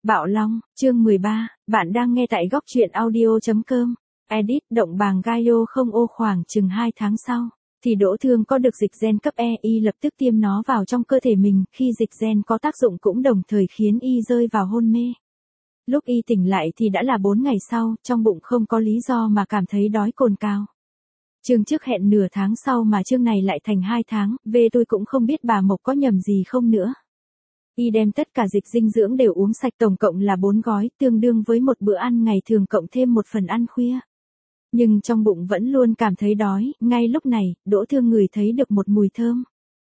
Bạo Long, chương 13, bạn đang nghe tại góc truyện audio.com. Edit động bàng Gaio không ô khoảng chừng 2 tháng sau, thì Đỗ Thương có được dịch gen cấp E, y lập tức tiêm nó vào trong cơ thể mình, khi dịch gen có tác dụng cũng đồng thời khiến y rơi vào hôn mê. Lúc y tỉnh lại thì đã là 4 ngày sau, trong bụng không có lý do mà cảm thấy đói cồn cào. Chương trước hẹn nửa tháng sau mà chương này lại thành 2 tháng, về tôi cũng không biết bà Mộc có nhầm gì không nữa. Y đem tất cả dịch dinh dưỡng đều uống sạch, tổng cộng là 4 gói, tương đương với một bữa ăn ngày thường cộng thêm một phần ăn khuya. Nhưng trong bụng vẫn luôn cảm thấy đói, ngay lúc này, Đỗ Thương ngửi thấy được một mùi thơm.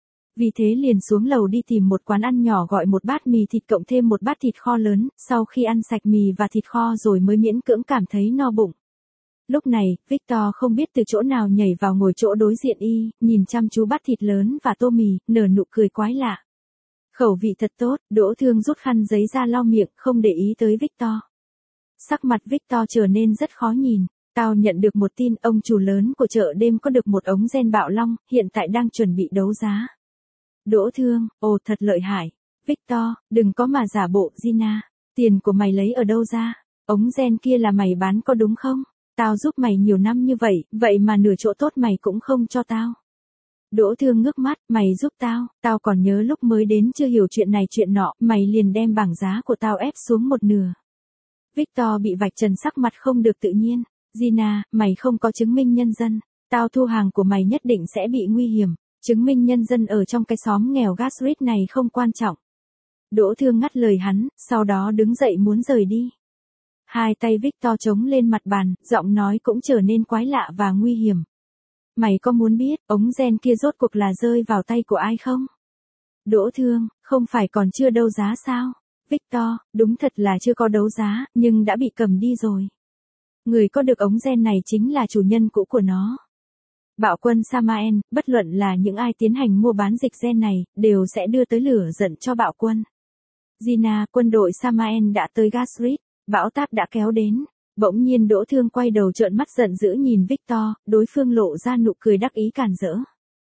Vì thế liền xuống lầu đi tìm một quán ăn nhỏ gọi một bát mì thịt cộng thêm một bát thịt kho lớn, sau khi ăn sạch mì và thịt kho rồi mới miễn cưỡng cảm thấy no bụng. Lúc này, Victor không biết từ chỗ nào nhảy vào ngồi chỗ đối diện y, nhìn chăm chú bát thịt lớn và tô mì, nở nụ cười quái lạ. Khẩu vị thật tốt, Đỗ Thương rút khăn giấy ra lau miệng, không để ý tới Victor. Sắc mặt Victor trở nên rất khó nhìn. Tao nhận được một tin, ông chủ lớn của chợ đêm có được một ống gen Bạo Long, hiện tại đang chuẩn bị đấu giá. Đỗ Thương, ồ thật lợi hại. Victor, đừng có mà giả bộ, Gina. Tiền của mày lấy ở đâu ra? Ống gen kia là mày bán có đúng không? Tao giúp mày nhiều năm như vậy, vậy mà nửa chỗ tốt mày cũng không cho tao. Đỗ Thương ngước mắt, mày giúp tao còn nhớ lúc mới đến chưa hiểu chuyện này chuyện nọ, mày liền đem bảng giá của tao ép xuống một nửa. Victor bị vạch trần, sắc mặt không được tự nhiên. Gina, mày không có chứng minh nhân dân, tao thu hàng của mày nhất định sẽ bị nguy hiểm, chứng minh nhân dân ở trong cái xóm nghèo Gasrit này không quan trọng. Đỗ Thương ngắt lời hắn, sau đó đứng dậy muốn rời đi. Hai tay Victor chống lên mặt bàn, giọng nói cũng trở nên quái lạ và nguy hiểm. Mày có muốn biết, ống gen kia rốt cuộc là rơi vào tay của ai không? Đỗ Thương, không phải còn chưa đấu giá sao? Victor, đúng thật là chưa có đấu giá, nhưng đã bị cầm đi rồi. Người có được ống gen này chính là chủ nhân cũ của nó. Bạo quân Samael, bất luận là những ai tiến hành mua bán dịch gen này, đều sẽ đưa tới lửa giận cho bạo quân. Gina, quân đội Samael đã tới Gasrit, bão táp đã kéo đến. Bỗng nhiên Đỗ Thương quay đầu trợn mắt giận dữ nhìn Victor, đối phương lộ ra nụ cười đắc ý càn rỡ.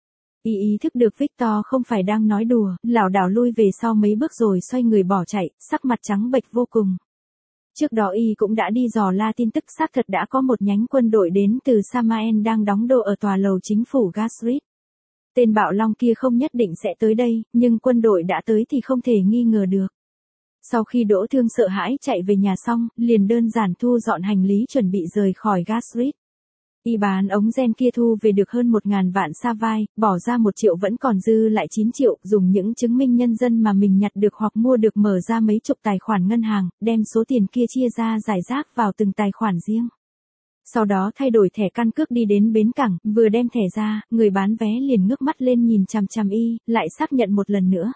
Ý thức được Victor không phải đang nói đùa, lảo đảo lui về sau mấy bước rồi xoay người bỏ chạy, sắc mặt trắng bệch vô cùng. Trước đó y cũng đã đi dò la tin tức, xác thật đã có một nhánh quân đội đến từ Samael đang đóng đô ở tòa lầu chính phủ Gasrit. Tên Bạo Long kia không nhất định sẽ tới đây, nhưng quân đội đã tới thì không thể nghi ngờ được. Sau khi Đỗ Thương sợ hãi chạy về nhà xong, liền đơn giản thu dọn hành lý chuẩn bị rời khỏi Gasrit. Y bán ống gen kia thu về được hơn 1.000 vạn sa vai, bỏ ra 1 triệu vẫn còn dư lại 9 triệu, dùng những chứng minh nhân dân mà mình nhặt được hoặc mua được mở ra mấy chục tài khoản ngân hàng, đem số tiền kia chia ra rải rác vào từng tài khoản riêng. Sau đó thay đổi thẻ căn cước đi đến bến cảng, vừa đem thẻ ra, người bán vé liền ngước mắt lên nhìn chằm chằm y, lại xác nhận một lần nữa.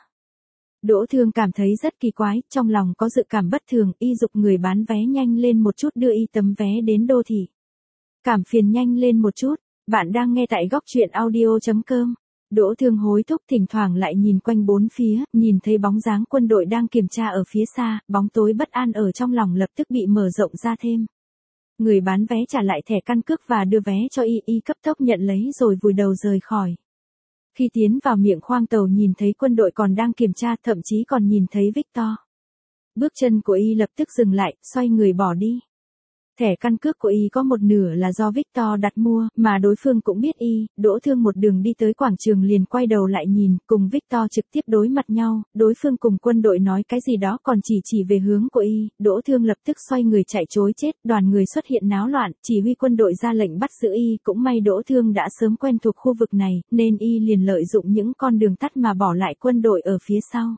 Đỗ Thương cảm thấy rất kỳ quái, trong lòng có dự cảm bất thường, y giục người bán vé nhanh lên một chút đưa y tấm vé đến đô thị. Cảm phiền nhanh lên một chút, bạn đang nghe tại góc truyện audio.com. Đỗ Thương hối thúc, thỉnh thoảng lại nhìn quanh bốn phía, nhìn thấy bóng dáng quân đội đang kiểm tra ở phía xa, bóng tối bất an ở trong lòng lập tức bị mở rộng ra thêm. Người bán vé trả lại thẻ căn cước và đưa vé cho y cấp tốc nhận lấy rồi vùi đầu rời khỏi. Khi tiến vào miệng khoang tàu nhìn thấy quân đội còn đang kiểm tra, thậm chí còn nhìn thấy Victor. Bước chân của y lập tức dừng lại, xoay người bỏ đi. Thẻ căn cước của y có một nửa là do Victor đặt mua, mà đối phương cũng biết y. Đỗ Thương một đường đi tới quảng trường liền quay đầu lại nhìn, cùng Victor trực tiếp đối mặt nhau, đối phương cùng quân đội nói cái gì đó còn chỉ về hướng của y. Đỗ Thương lập tức xoay người chạy trối chết, đoàn người xuất hiện náo loạn, chỉ huy quân đội ra lệnh bắt giữ y, cũng may Đỗ Thương đã sớm quen thuộc khu vực này, nên y liền lợi dụng những con đường tắt mà bỏ lại quân đội ở phía sau.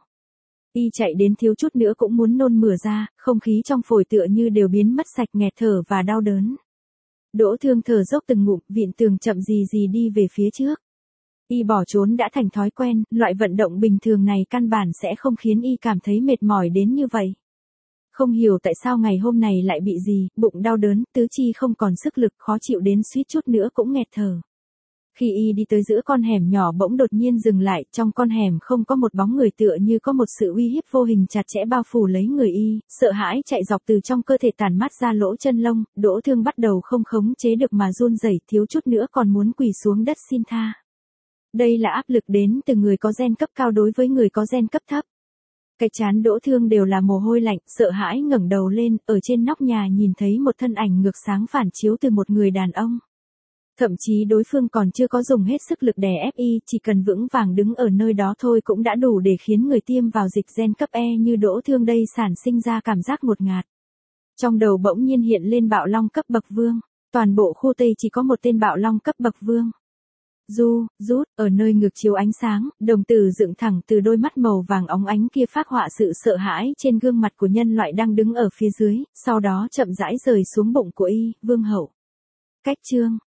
Y chạy đến thiếu chút nữa cũng muốn nôn mửa ra, không khí trong phổi tựa như đều biến mất sạch, nghẹt thở và đau đớn. Đỗ Thương thở dốc từng ngụm, vịn tường chậm gì đi về phía trước. Y bỏ trốn đã thành thói quen, loại vận động bình thường này căn bản sẽ không khiến y cảm thấy mệt mỏi đến như vậy. Không hiểu tại sao ngày hôm này lại bị gì, bụng đau đớn, tứ chi không còn sức lực, khó chịu đến suýt chút nữa cũng nghẹt thở. Khi y đi tới giữa con hẻm nhỏ bỗng đột nhiên dừng lại, trong con hẻm không có một bóng người, tựa như có một sự uy hiếp vô hình chặt chẽ bao phủ lấy người y, sợ hãi chạy dọc từ trong cơ thể tản mát ra lỗ chân lông, Đỗ Thương bắt đầu không khống chế được mà run rẩy, thiếu chút nữa còn muốn quỳ xuống đất xin tha. Đây là áp lực đến từ người có gen cấp cao đối với người có gen cấp thấp. Cái trán Đỗ Thương đều là mồ hôi lạnh, sợ hãi ngẩng đầu lên, ở trên nóc nhà nhìn thấy một thân ảnh ngược sáng phản chiếu từ một người đàn ông. Thậm chí đối phương còn chưa có dùng hết sức lực đè ép y, chỉ cần vững vàng đứng ở nơi đó thôi cũng đã đủ để khiến người tiêm vào dịch gen cấp E như Đỗ Thương đây sản sinh ra cảm giác ngột ngạt. Trong đầu bỗng nhiên hiện lên bạo long cấp bậc vương, toàn bộ khu Tây chỉ có một tên bạo long cấp bậc vương. Rút, ở nơi ngược chiếu ánh sáng, đồng tử dựng thẳng từ đôi mắt màu vàng óng ánh kia phác họa sự sợ hãi trên gương mặt của nhân loại đang đứng ở phía dưới, sau đó chậm rãi rời xuống bụng của y, vương hậu. Cách chương